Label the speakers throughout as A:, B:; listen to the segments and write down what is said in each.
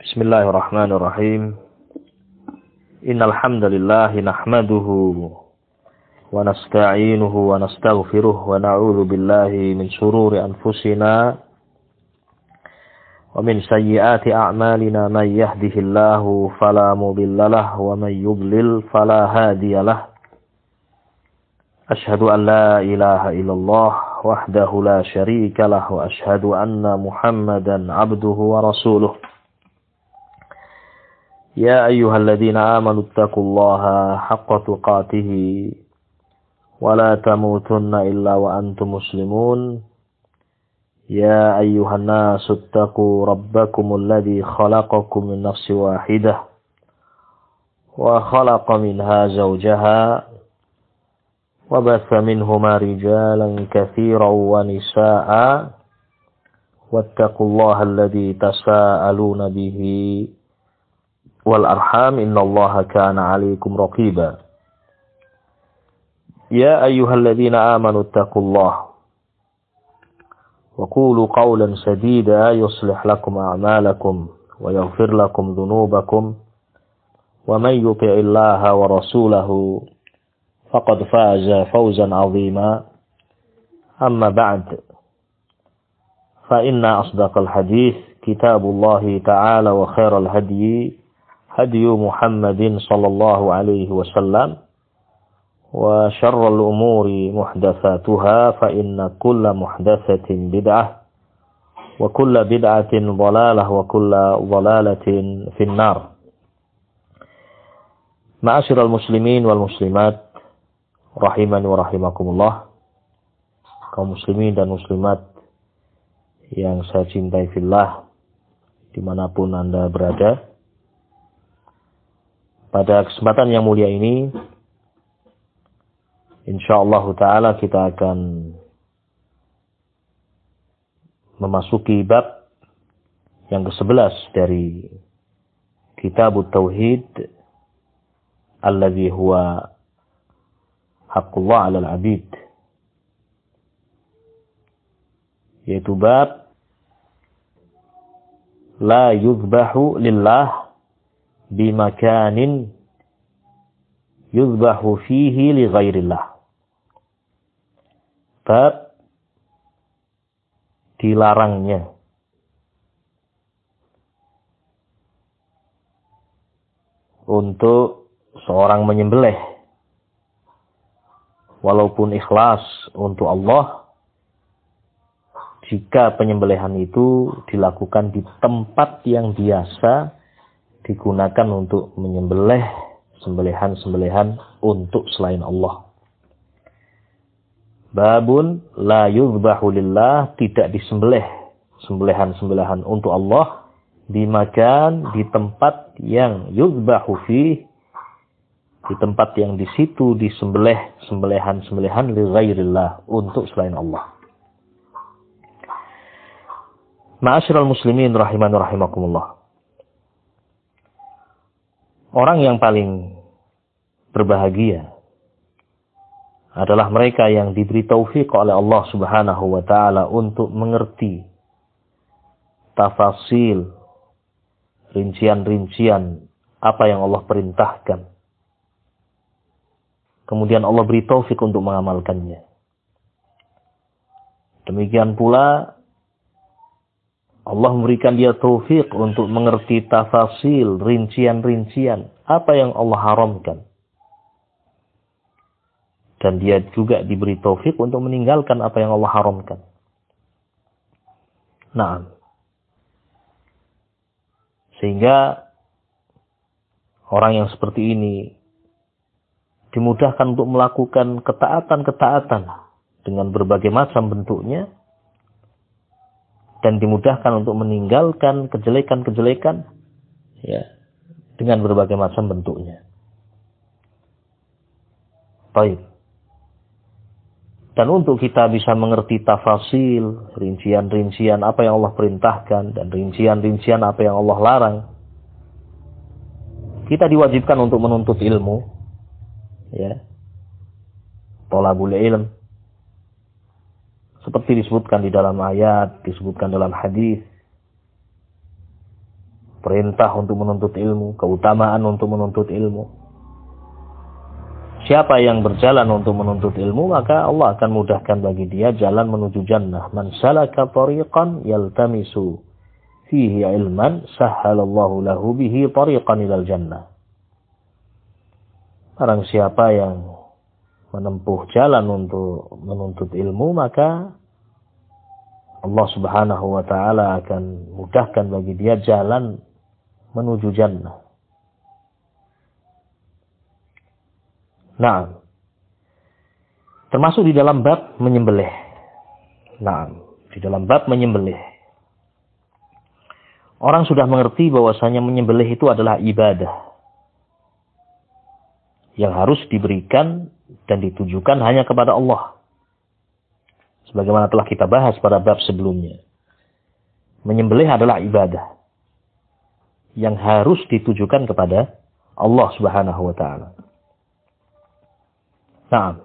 A: Bismillahirrahmanirrahim. Innal hamdalillah nahmaduhu wa nasta'inuhu wa nastaghfiruh wa na'udzu billahi min shururi anfusina wa min sayyiati a'malina may yahdihillahu fala mudhillalah wa may yudlil fala hadiyalah. Ashhadu an la ilaha illallah wahdahu la syarika lah wa ashhadu anna Muhammadan abduhu wa rasuluh. Ya ayyuhalladzina amanu taqullaha haqqa tuqatih wa la tamutunna illa wa antum muslimun. Ya ayyuhan nasu taqu rabbakumul ladzi khalaqakum min nafsin wahidah wa khalaqa minha zawjaha wa batha minhuma rijalan katsiran wa nisaa'a wattaqullaha alladzi tasaaluna bihi wal arham innallaha kana 'alaikum raqiba. Ya ayyuhalladzina amanu taqullaha wa qulu qawlan sadida yuslih lakum a'malakum wa yaghfir lakum dhunubakum wa may yuti'illaha wa rasulahu faqad faza fawzan 'azima. Amma ba'd, fa inna asdaqal hadits kitabullahi ta'ala wa khairal hadyi hadiyu Muhammadin sallallahu alaihi wasallam wa syarrul umuri muhdatsatuha fa inna kulla muhdatsatin bid'ah wa kulla bid'atin dhalalah wa kulla dhalalatin finnar. Ma'asyiral muslimin wal muslimat rahimani wa rahimakumullah, kaum muslimin dan muslimat yang saya cintai fillah dimanapun Anda berada. Pada kesempatan yang mulia ini, insyaallah ta'ala kita akan memasuki bab yang ke-11 dari Kitabut Tauhid alladzi huwa haqqullah 'alal 'abid, yaitu bab la yuzbahu lillah bimakanin yuzbahu fihi li ghairillah. Bab dilarangnya untuk seorang menyembelih walaupun ikhlas untuk Allah jika penyembelihan itu dilakukan di tempat yang biasa digunakan untuk menyembelih sembelihan-sembelihan untuk selain Allah. Babun la yuzbahu lillah, tidak disembelih sembelihan-sembelihan untuk Allah di makan, di tempat yang yuzbahu fi, di tempat yang di situ disembelih sembelihan-sembelihan li ghairillah, untuk selain Allah. Ma'asyiral muslimin rahimani rahimakumullah. Orang yang paling berbahagia adalah mereka yang diberi taufik oleh Allah Subhanahu wa taala untuk mengerti tafasil, rincian-rincian apa yang Allah perintahkan. Kemudian Allah beri taufik untuk mengamalkannya. Demikian pula Allah memberikan dia taufik untuk mengerti tafasil, rincian-rincian apa yang Allah haramkan. Dan dia juga diberi taufik untuk meninggalkan apa yang Allah haramkan. Nah, sehingga orang yang seperti ini dimudahkan untuk melakukan ketaatan-ketaatan dengan berbagai macam bentuknya, dan dimudahkan untuk meninggalkan kejelekan-kejelekan ya dengan berbagai macam bentuknya. Baik. Dan untuk kita bisa mengerti tafasil, rincian-rincian apa yang Allah perintahkan dan rincian-rincian apa yang Allah larang, kita diwajibkan untuk menuntut ilmu, ya, thalabul ilm, seperti disebutkan di dalam ayat, disebutkan dalam hadis. perintah untuk menuntut ilmu, keutamaan untuk menuntut ilmu. Siapa yang berjalan untuk menuntut ilmu, maka Allah akan mudahkan bagi dia jalan menuju jannah. Man salaka tariqan yaltamisu fihi ilman, sahhalallahu lahu bihi tariqan ilal jannah. Barang siapa yang menempuh jalan untuk menuntut ilmu, maka Allah Subhanahu wa ta'ala akan mudahkan bagi dia jalan menuju jannah. Nah, termasuk di dalam bab menyembelih. Nah, di dalam bab menyembelih. Orang sudah mengerti bahwasanya menyembelih itu adalah ibadah yang harus diberikan dan ditujukan hanya kepada Allah. Sebagaimana telah kita bahas pada bab sebelumnya. Menyembelih adalah ibadah yang harus ditujukan kepada Allah Subhanahu wa ta'ala. Nah,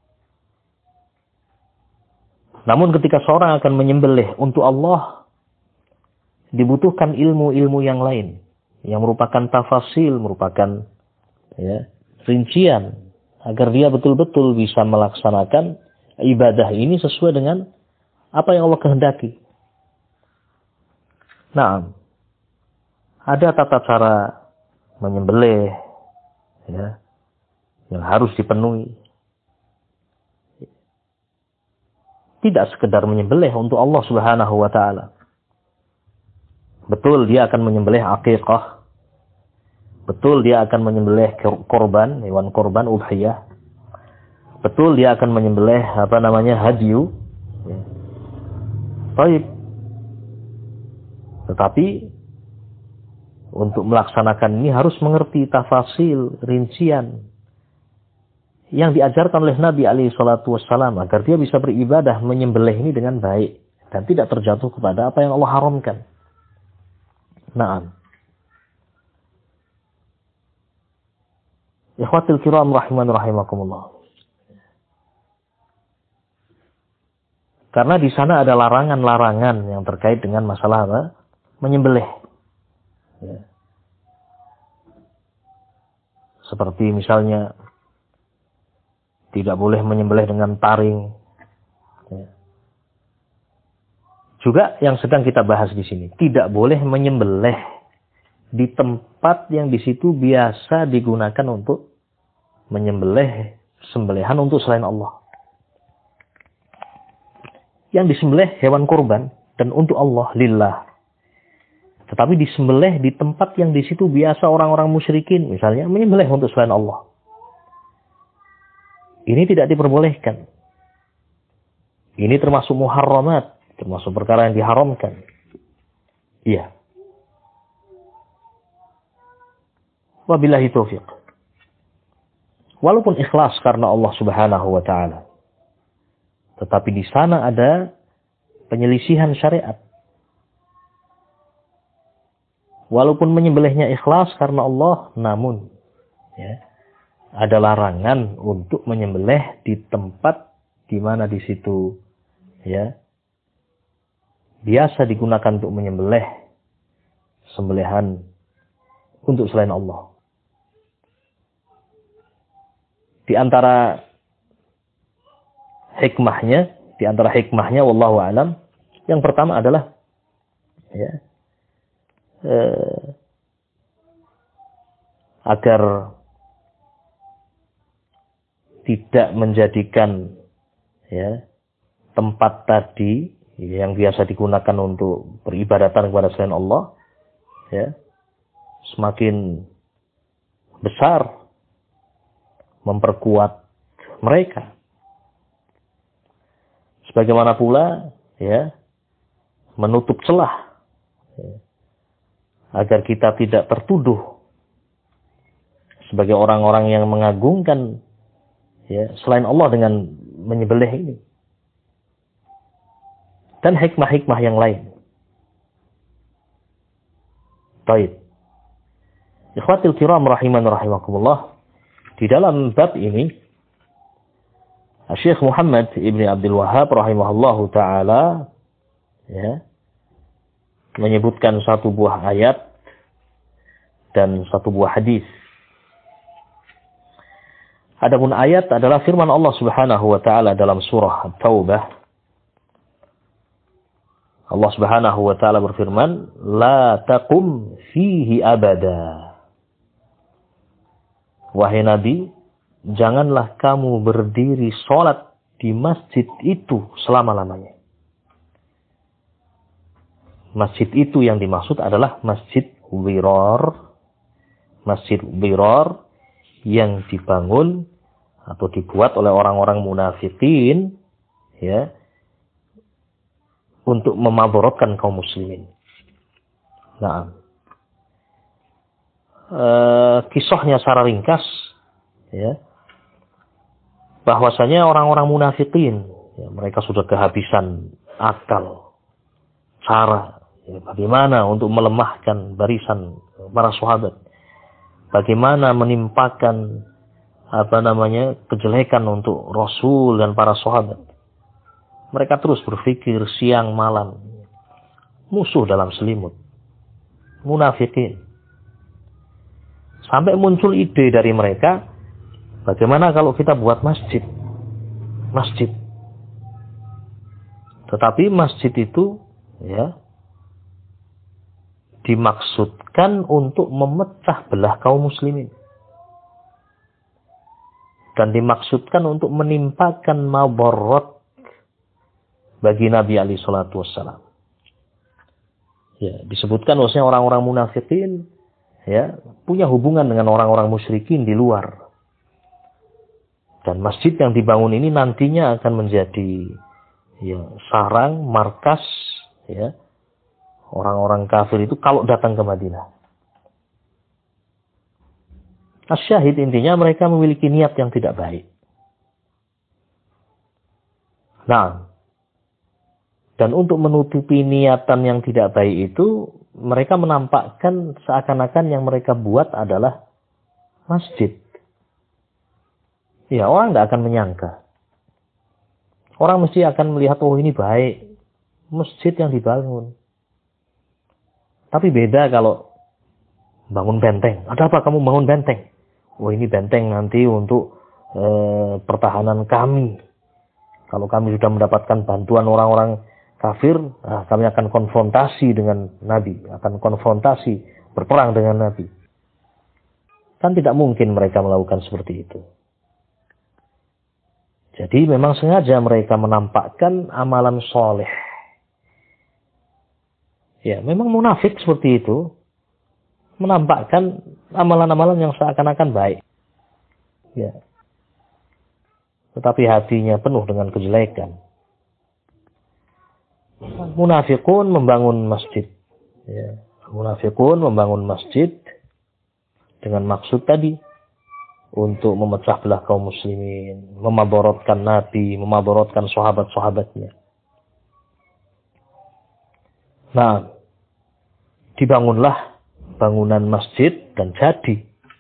A: namun ketika seorang akan menyembelih untuk Allah, dibutuhkan ilmu-ilmu yang lain, yang merupakan tafasil, merupakan rincian, agar dia betul-betul bisa melaksanakan ibadah ini sesuai dengan apa yang Allah kehendaki. Nah, ada tata cara menyembelih yang harus dipenuhi. Tidak sekedar menyembelih untuk Allah Subhanahu wa ta'ala. Betul dia akan menyembelih aqiqah. Betul dia akan menyembelih korban, hewan korban udhiyah. Betul dia akan menyembelih hadyu. Baik. Tetapi untuk melaksanakan ini harus mengerti tafasil, rincian yang diajarkan oleh Nabi SAW agar dia bisa beribadah menyembelih ini dengan baik dan tidak terjatuh kepada apa yang Allah haramkan. Naam. Ikhwatul kiram rahiman rahimakumullah. Karena di sana ada larangan-larangan yang terkait dengan masalah apa? Menyembelih. Ya. Seperti misalnya tidak boleh menyembelih dengan taring. Ya. Juga yang sedang kita bahas di sini, tidak boleh menyembelih di tempat yang di situ biasa digunakan untuk menyembelih sembelihan untuk selain Allah. Yang disembelih hewan kurban dan untuk Allah lillah. Tetapi disembelih di tempat yang di situ biasa orang-orang musyrikin, misalnya menyembelih untuk selain Allah. Ini tidak diperbolehkan. Ini termasuk muharramat, termasuk perkara yang diharamkan. Iya. Wabillahi taufiq. Walaupun ikhlas karena Allah Subhanahu wa ta'ala. Tetapi di sana ada penyelisihan syariat. Walaupun menyembelihnya ikhlas karena Allah, namun ada larangan untuk menyembelih di tempat di mana di situ biasa digunakan untuk menyembelih sembelihan untuk selain Allah. Di antara hikmahnya wallahu a'lam, yang pertama adalah agar tidak menjadikan tempat tadi yang biasa digunakan untuk peribadatan kepada selain Allah semakin besar, memperkuat mereka. Sebagaimana pula menutup celah agar kita tidak tertuduh sebagai orang-orang yang mengagungkan selain Allah dengan menyembelih ini. Dan hikmah-hikmah yang lain. Baik. Ikhwatil kiram rahiman rahimakumullah. Di dalam bab ini Syekh Muhammad Ibn Abdul Wahhab rahimahullahu ta'ala menyebutkan satu buah ayat dan satu buah hadis. Adapun ayat adalah firman Allah Subhanahu wa taala dalam surah At-Taubah. Allah Subhanahu wa taala berfirman, "La taqum fihi abada." Wahai Nabi, janganlah kamu berdiri salat di masjid itu selama-lamanya. Masjid itu yang dimaksud adalah Masjid Wirar. Masjid Wirar yang dibangun atau dibuat oleh orang-orang munafikin, ya, untuk memadaratkan kaum muslimin. Nah, kisahnya secara ringkas, ya, bahwasanya orang-orang munafikin, ya, mereka sudah kehabisan akal, cara, ya, bagaimana untuk melemahkan barisan para sahabat, bagaimana menimpakan kejelekan untuk Rasul dan para sahabat. Mereka terus berpikir siang malam, musuh dalam selimut, munafikin. Sampai muncul ide dari mereka, bagaimana kalau kita buat masjid. Masjid. Tetapi masjid itu, ya, dimaksudkan untuk memecah belah kaum muslimin. Dan dimaksudkan untuk menimpakan mabarat bagi Nabi alaihi salatu wassalam. Ya, disebutkan bahwasanya orang-orang munafikin, ya, punya hubungan dengan orang-orang musyrikin di luar. Dan masjid yang dibangun ini nantinya akan menjadi, ya, sarang, markas, ya, orang-orang kafir itu kalau datang ke Madinah. Asyahid, intinya mereka memiliki niat yang tidak baik. Nah, dan untuk menutupi niatan yang tidak baik itu, mereka menampakkan seakan-akan yang mereka buat adalah masjid. Ya, orang tidak akan menyangka. Orang mesti akan melihat, oh ini baik, masjid yang dibangun. Tapi beda kalau bangun benteng. Ada apa kamu bangun benteng? Oh ini benteng nanti untuk pertahanan kami. Kalau kami sudah mendapatkan bantuan orang-orang kafir, nah, kami akan konfrontasi dengan Nabi, akan konfrontasi, berperang dengan Nabi. Kan tidak mungkin mereka melakukan seperti itu. Jadi memang sengaja mereka menampakkan amalan soleh. Ya, memang munafik seperti itu, menampakkan amalan-amalan yang seakan-akan baik. Ya. Tetapi hatinya penuh dengan kejelekan. Munafikun membangun masjid. Ya. Munafikun membangun masjid dengan maksud tadi, untuk memecah belah kaum muslimin, memabaratkan Nabi, memabaratkan sahabat-sahabatnya. Nah, dibangunlah bangunan masjid dan jadi.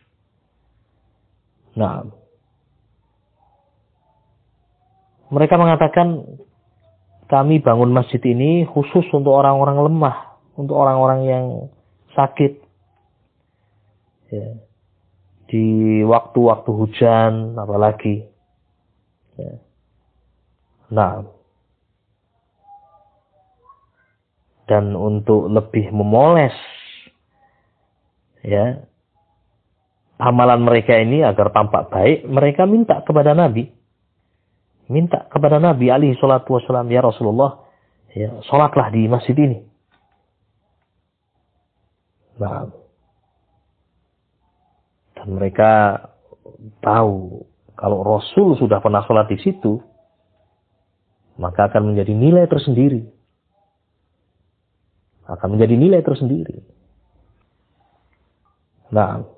A: Nah, mereka mengatakan, kami bangun masjid ini khusus untuk orang-orang lemah, untuk orang-orang yang sakit. Ya. Di waktu-waktu hujan, apalagi. Ya. Nah, dan untuk lebih memoles, ya, amalan mereka ini agar tampak baik, mereka minta kepada Nabi. Minta kepada Nabi alaihi salatu wassalam, ya Rasulullah, ya, sholatlah di masjid ini. Nah, dan mereka tahu kalau Rasul sudah pernah sholat di situ, maka akan menjadi nilai tersendiri. Akan menjadi nilai tersendiri. Nah,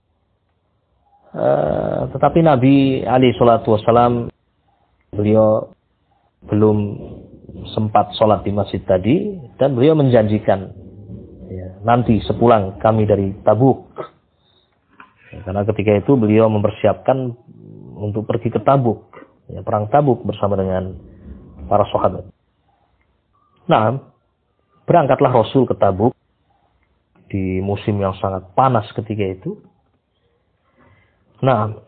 A: tetapi Nabi alaihi salatu wassalam, beliau belum sempat sholat di masjid tadi, dan beliau menjanjikan, ya, nanti sepulang kami dari Tabuk. Ya, karena ketika itu beliau mempersiapkan untuk pergi ke Tabuk, ya, perang Tabuk bersama dengan para sahabat. Nah, berangkatlah Rasul ke Tabuk di musim yang sangat panas ketika itu. Nah,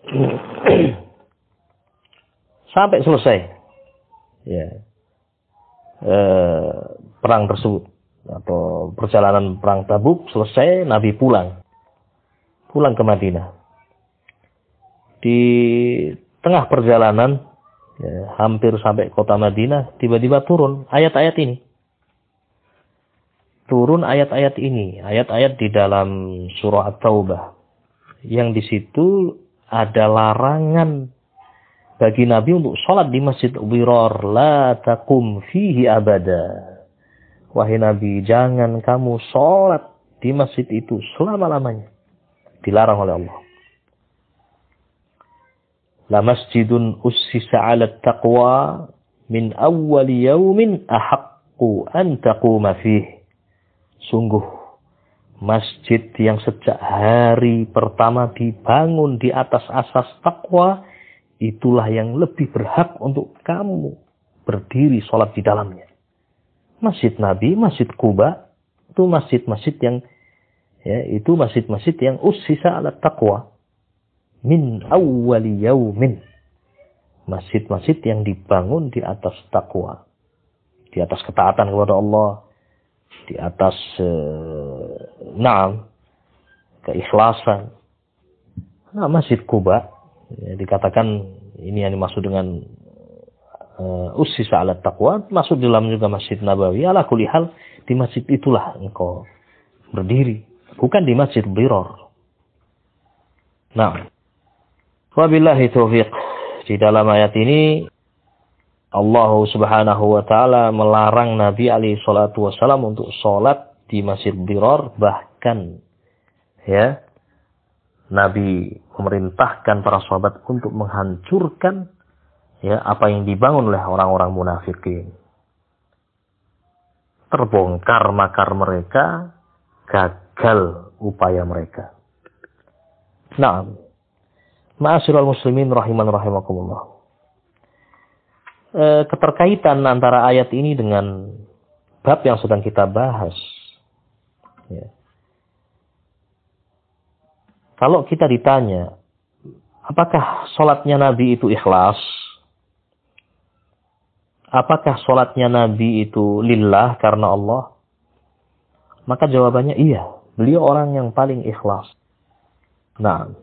A: sampai selesai ya perang tersebut atau perjalanan perang Tabuk selesai, Nabi pulang ke Madinah. Di tengah perjalanan ya, hampir sampai kota Madinah, tiba-tiba turun ayat-ayat ini. Turun ayat-ayat ini, ayat-ayat di dalam surah At-Taubah, yang di situ ada larangan bagi Nabi untuk sholat di Masjid Dhirar, la taqum fihi abada. Wahai Nabi, jangan kamu sholat di masjid itu selama-lamanya. Dilarang oleh Allah. La masjidun ussisa 'ala taqwa min awwal yaumin ahaqqu an taquma fihi. Sungguh, masjid yang sejak hari pertama dibangun di atas asas takwa, itulah yang lebih berhak untuk kamu berdiri sholat di dalamnya. Masjid Nabi, Masjid Quba, itu masjid-masjid yang itu masjid-masjid yang ussisa ala taqwa min awwali yaumin. Masjid-masjid yang dibangun di atas takwa, di atas ketaatan kepada Allah, di atas keikhlasan. Nah, Masjid Quba ya, dikatakan ini yang dimaksud dengan ussisa ala taqwa, masuk di dalam juga Masjid Nabawi. Ala kulli hal, di masjid itulah engkau berdiri, bukan di Masjid Dhirar. Nah, wabillahi taufiq. Di dalam ayat ini Allah Subhanahu wa taala melarang Nabi alaihi salatu wasallam untuk sholat di Masjid Dhirar, bahkan ya Nabi memerintahkan para sahabat untuk menghancurkan ya apa yang dibangun oleh orang-orang munafikin. Terbongkar makar mereka, gagal upaya mereka. Nah, ma'asyiral muslimin rahiman rahimakumullah. Keterkaitan antara ayat ini dengan bab yang sedang kita bahas. Ya. Kalau kita ditanya, apakah sholatnya Nabi itu ikhlas? Apakah sholatnya Nabi itu lillah karena Allah? Maka jawabannya iya. Beliau orang yang paling ikhlas. Nah,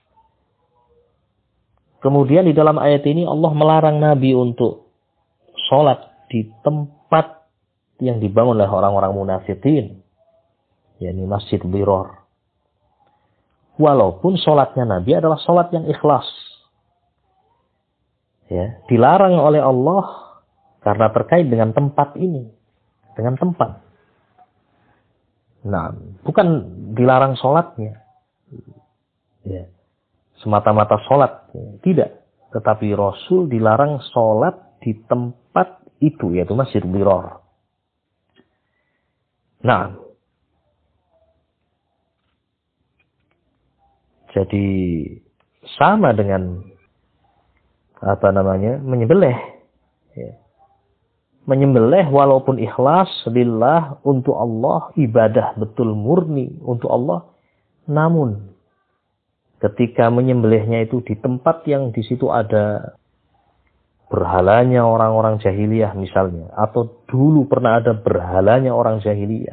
A: kemudian di dalam ayat ini Allah melarang Nabi untuk sholat di tempat yang dibangun oleh orang-orang munafikin, yakni Masjid Dhirar. Walaupun sholatnya Nabi adalah sholat yang ikhlas. Ya, dilarang oleh Allah karena terkait dengan tempat ini. Dengan tempat. Nah, bukan dilarang sholatnya. Ya. Semata-mata sholat. Tidak. Tetapi Rasul dilarang sholat di tempat itu, yaitu Masjid Dhirar. Nah, jadi sama dengan menyembelih. Ya. Menyembelih walaupun ikhlas lillah untuk Allah, ibadah betul murni untuk Allah, namun ketika menyembelihnya itu di tempat yang di situ ada berhalanya orang-orang jahiliyah misalnya, atau dulu pernah ada berhalanya orang jahiliyah,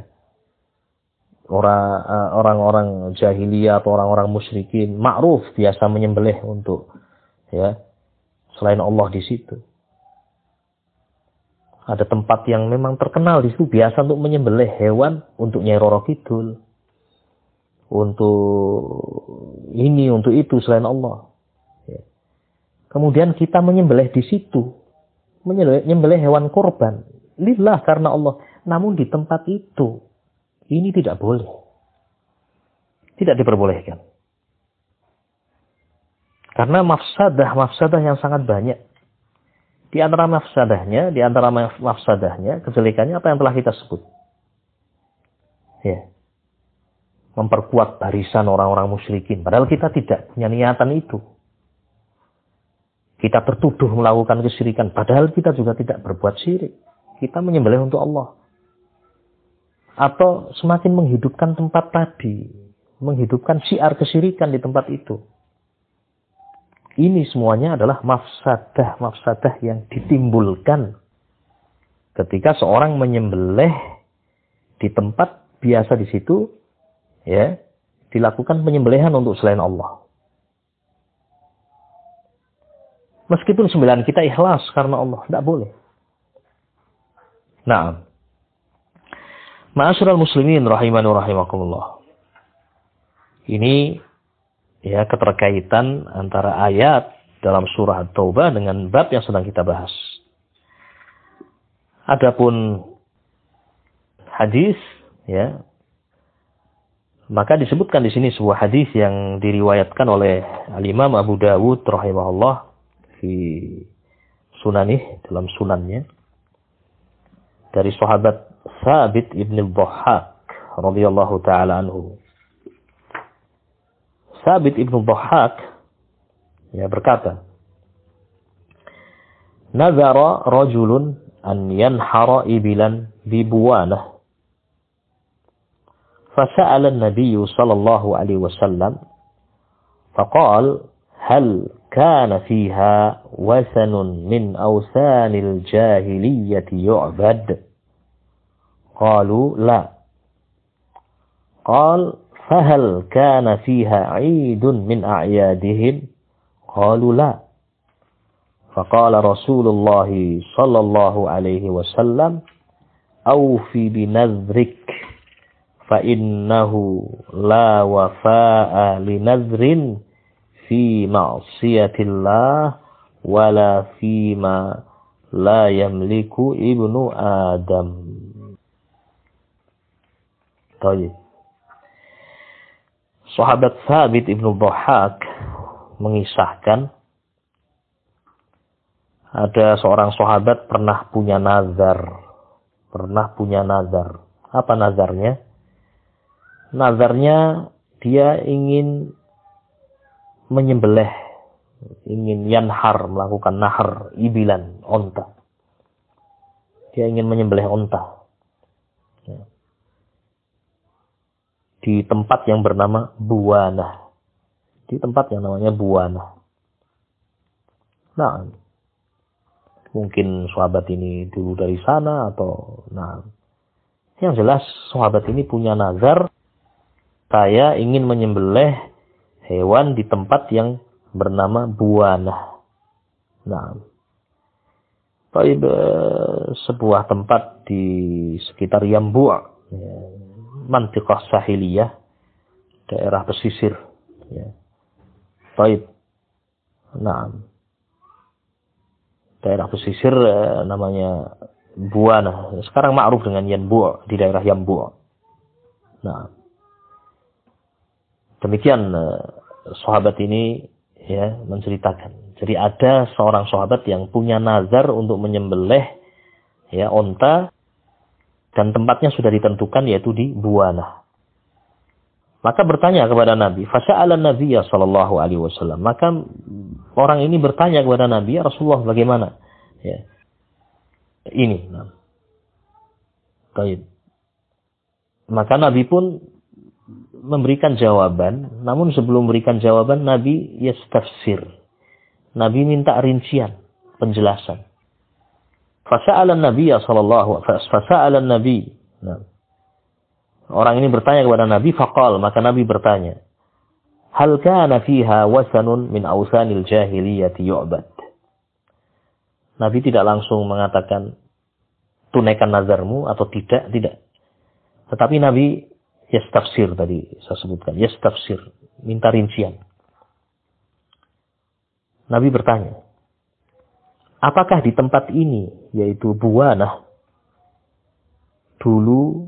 A: orang-orang jahiliyah atau orang-orang musyrikin, ma'ruf biasa menyembelih untuk ya selain Allah di situ. Ada tempat yang memang terkenal di situ biasa untuk menyembelih hewan untuk Nyai Roro Kidul, untuk ini, untuk itu selain Allah. Ya. Kemudian kita menyembelih di situ, menyembelih hewan korban lillah karena Allah. Namun di tempat itu ini tidak boleh, tidak diperbolehkan. Karena mafsadah yang sangat banyak. Di antara mafsadahnya, kejelekannya apa yang telah kita sebut. Ya. Memperkuat barisan orang-orang musyrikin. Padahal kita tidak punya niatan itu. Kita tertuduh melakukan kesyirikan. Padahal kita juga tidak berbuat syirik. Kita menyembelih untuk Allah. atau semakin menghidupkan tempat tadi, menghidupkan syiar kesyirikan di tempat itu. Ini semuanya adalah mafsadah yang ditimbulkan ketika seorang menyembelih di tempat biasa di situ, ya, dilakukan penyembelihan untuk selain Allah. Meskipun sembahyang kita ikhlas karena Allah, tidak boleh. Nah, ma'asyiral muslimin rahimani wa rahimakumullah. Ini ya keterkaitan antara ayat dalam surah At-Taubah dengan bab yang sedang kita bahas. Adapun hadis, ya, maka disebutkan di sini sebuah hadis yang diriwayatkan oleh Al-Imam Abu Dawud rahimahullah di Sunanih, dalam sunannya, dari sahabat Thabit ibn al-Dhahhak radhiyallahu taala anhu. Thabit ibn al-Dhahhak ya berkata, "Nazara rajulun an yanhara ibilan bi Buwanah." Fasa'ala an-nabiy sallallahu alaihi wasallam faqala, "Hal kana fiha wasanun min awsanil jahiliyyati yu'bad?" Qalu la. Qal fahal kana fiha 'idun min a'yadihim? Qalu la. Faqala Rasulullah sallallahu alaihi wasallam, "Awfi binadhrik fa innahu la wafa'a linadhrin fi ma'siyatillah wala fi ma la yamliku ibnu Adam." Baik. Sahabat Thabit ibn Dhahhak mengisahkan ada seorang sahabat pernah punya nazar. Apa nazarnya? Nazarnya dia ingin menyembelih, ingin yanhar, melakukan nahar ibilan, onta. Dia ingin menyembelih onta. Ya. Di tempat yang bernama Buwanah. Di tempat yang namanya Buwanah. Nah, mungkin sahabat ini dulu dari sana atau yang jelas sahabat ini punya nazar, saya ingin menyembelih hewan di tempat yang bernama Buwanah. Nah, sebuah tempat di sekitar Yambu', ya, Mantiqah Sahiliyah, daerah pesisir, ya. Baik. Nah, daerah pesisir namanya Buwanah. Sekarang ma'ruf dengan Yanbu', di daerah Yambu'. Nah, demikian sahabat ini ya menceritakan. Jadi ada seorang sahabat yang punya nazar untuk menyembelih ya onta, dan tempatnya sudah ditentukan yaitu di Buwanah. Maka bertanya kepada Nabi, fasa'ala Nabiya sallallahu alaihi wasallam. Maka orang ini bertanya kepada Nabi, "Ya Rasulullah, bagaimana?" Ya. Ini. Baik. Maka Nabi pun memberikan jawaban, namun sebelum memberikan jawaban Nabi yastafsir. Nabi minta rincian, penjelasan. Fasa'ala Nabiya sallallahu fasa'ala Nabi. Orang ini bertanya kepada Nabi, faqal, maka Nabi bertanya, "Hal kana fiha wasanun min awsanil jahiliyati yu'bad?" Nabi tidak langsung mengatakan tunaikan nazarmu atau tidak. Tetapi Nabi yastafsir, tadi saya sebutkan, yastafsir, minta rincian. Nabi bertanya, apakah di tempat ini, yaitu Buwanah, dulu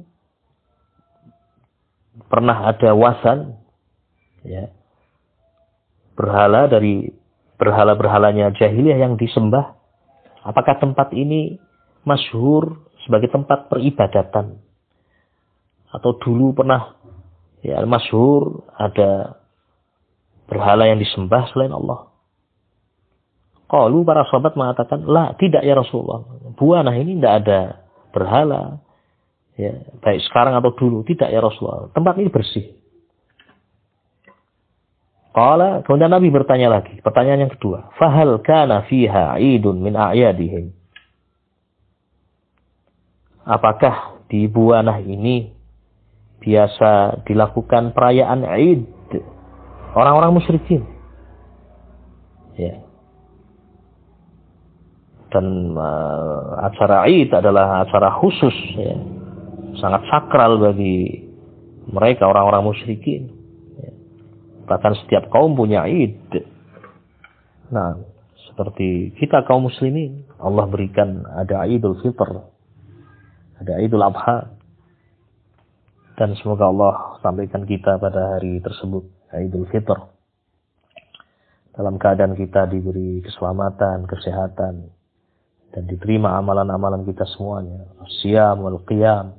A: pernah ada wasan, ya, berhala dari berhala-berhalanya jahiliyah yang disembah? Apakah tempat ini masyhur sebagai tempat peribadatan? Atau dulu pernah ya masyhur ada berhala yang disembah selain Allah? Qalu, para sahabat mengatakan, "La, tidak ya Rasulullah. Buwanah ini tidak ada berhala Ya, baik sekarang atau dulu. Tidak ya Rasulullah. Tempat ini bersih. Kemudian Nabi bertanya lagi. Pertanyaan yang kedua. Fahal kana fiha 'idun min a'yadihim? Apakah di Buanah ini biasa dilakukan perayaan Id orang-orang musyrikin? Ya. Dan acara Id adalah acara khusus, ya. Sangat sakral bagi mereka orang-orang musyrikin. Ya. Bahkan setiap kaum punya Id. Nah, seperti kita kaum muslimin, Allah berikan ada Idul Fitr, ada Idul Adha. Dan semoga Allah sampaikan kita pada hari tersebut, Idul Fitr, dalam keadaan kita diberi keselamatan, kesehatan, dan diterima amalan-amalan kita semuanya. As-siyam wal qiyam.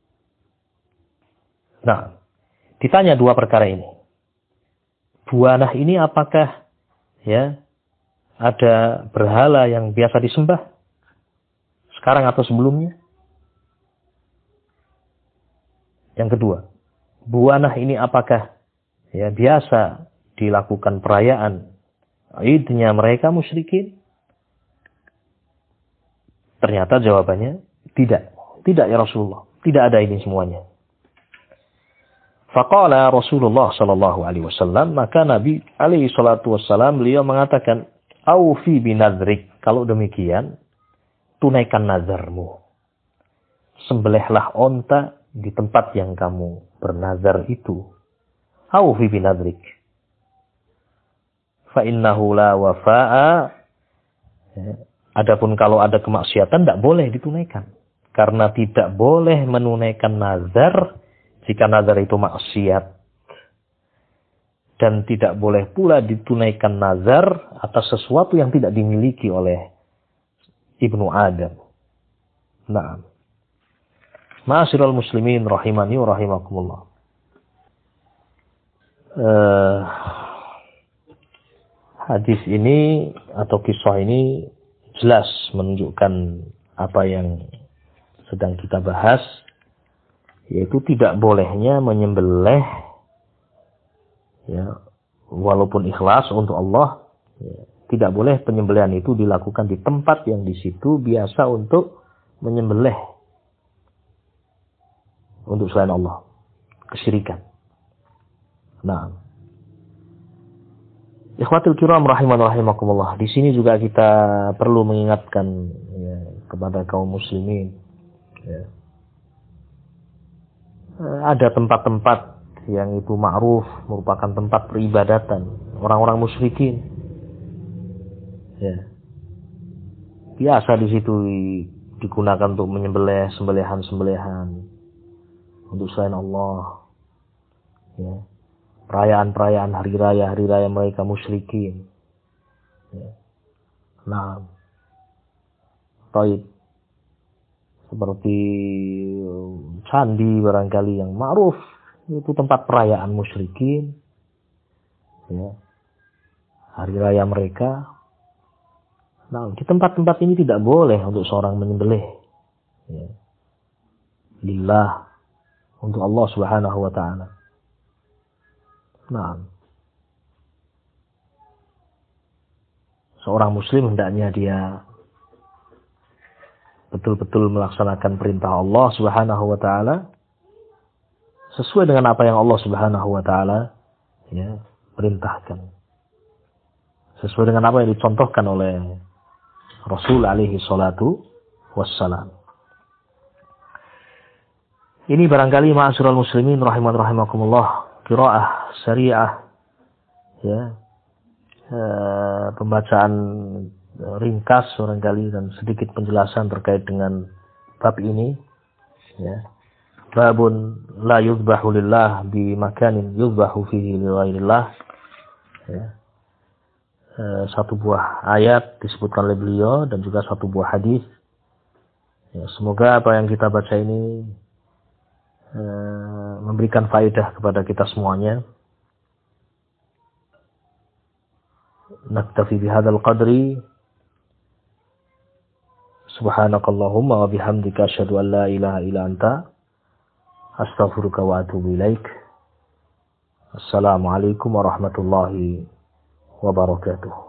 A: Nah, ditanya dua perkara ini. Buanah ini apakah ya ada berhala yang biasa disembah sekarang atau sebelumnya? Yang kedua, Buanah ini apakah ya biasa dilakukan perayaan Idnya mereka musyrikin? Ternyata jawabannya tidak. Tidak ya Rasulullah. Tidak ada ini semuanya. Faqala Rasulullah sallallahu alaihi wasallam, maka Nabi alaihi salatu wasallam beliau mengatakan, "Aufi binadrik." Kalau demikian, tunaikan nazarmu. Sembelihlah onta di tempat yang kamu bernazar itu. Aufi binadrik. Fa innahu la wafa'a. Adapun kalau ada kemaksiatan tidak boleh ditunaikan. Karena tidak boleh menunaikan nazar jika nazar itu maksiat. Dan tidak boleh pula ditunaikan nazar atas sesuatu yang tidak dimiliki oleh Ibnu Adam. Nah, ma'asyiral muslimin rahimani wa rahimakumullah. Hadis ini atau kisah ini jelas menunjukkan apa yang sedang kita bahas, yaitu tidak bolehnya menyembelih ya, walaupun ikhlas untuk Allah, ya, tidak boleh penyembelihan itu dilakukan di tempat yang di situ biasa untuk menyembelih untuk selain Allah, kesyirikan. Nah, ikhwatul kiram rahiman rahimakumullah. Di sini juga kita perlu mengingatkan ya, kepada kaum muslimin. Ya. Ada tempat-tempat yang itu ma'ruf merupakan tempat peribadatan orang-orang musyrikin. Ya. Biasa di situ digunakan untuk menyembelih sembelihan-sembelihan untuk selain Allah. Ya. Perayaan-perayaan hari raya mereka musyrikin. Ya. Nah, taib seperti candi barangkali yang ma'ruf itu tempat perayaan musyrikin. Ya. Hari raya mereka. Nah, di tempat-tempat ini tidak boleh untuk seorang menyembelih. Ya. Lillah, untuk Allah Subhanahu wa taala. Nah, seorang muslim hendaknya dia betul-betul melaksanakan perintah Allah Subhanahu wa taala sesuai dengan apa yang Allah Subhanahu wa taala ya perintahkan. Sesuai dengan apa yang dicontohkan oleh Rasul alaihi salatu wassalam. Ini barangkali ma'asyiral muslimin rahiman rahimakumullah, qiraah syariah ya. Pembacaan ringkas barangkali dan sedikit penjelasan terkait dengan bab ini ya. Babun la yuzbahu lillah bi makanin yuzbahu fihi li ghairillah ya. Satu buah ayat disebutkan oleh beliau dan juga satu buah hadis ya, semoga apa yang kita baca ini memberikan faedah kepada kita semuanya. Naktafi bihadzal qadri. Subhanakallahumma wa bihamdika asyhadu an la ilaha illa anta Astaghfiruka wa atubu ilaik. Assalamualaikum warahmatullahi wabarakatuh.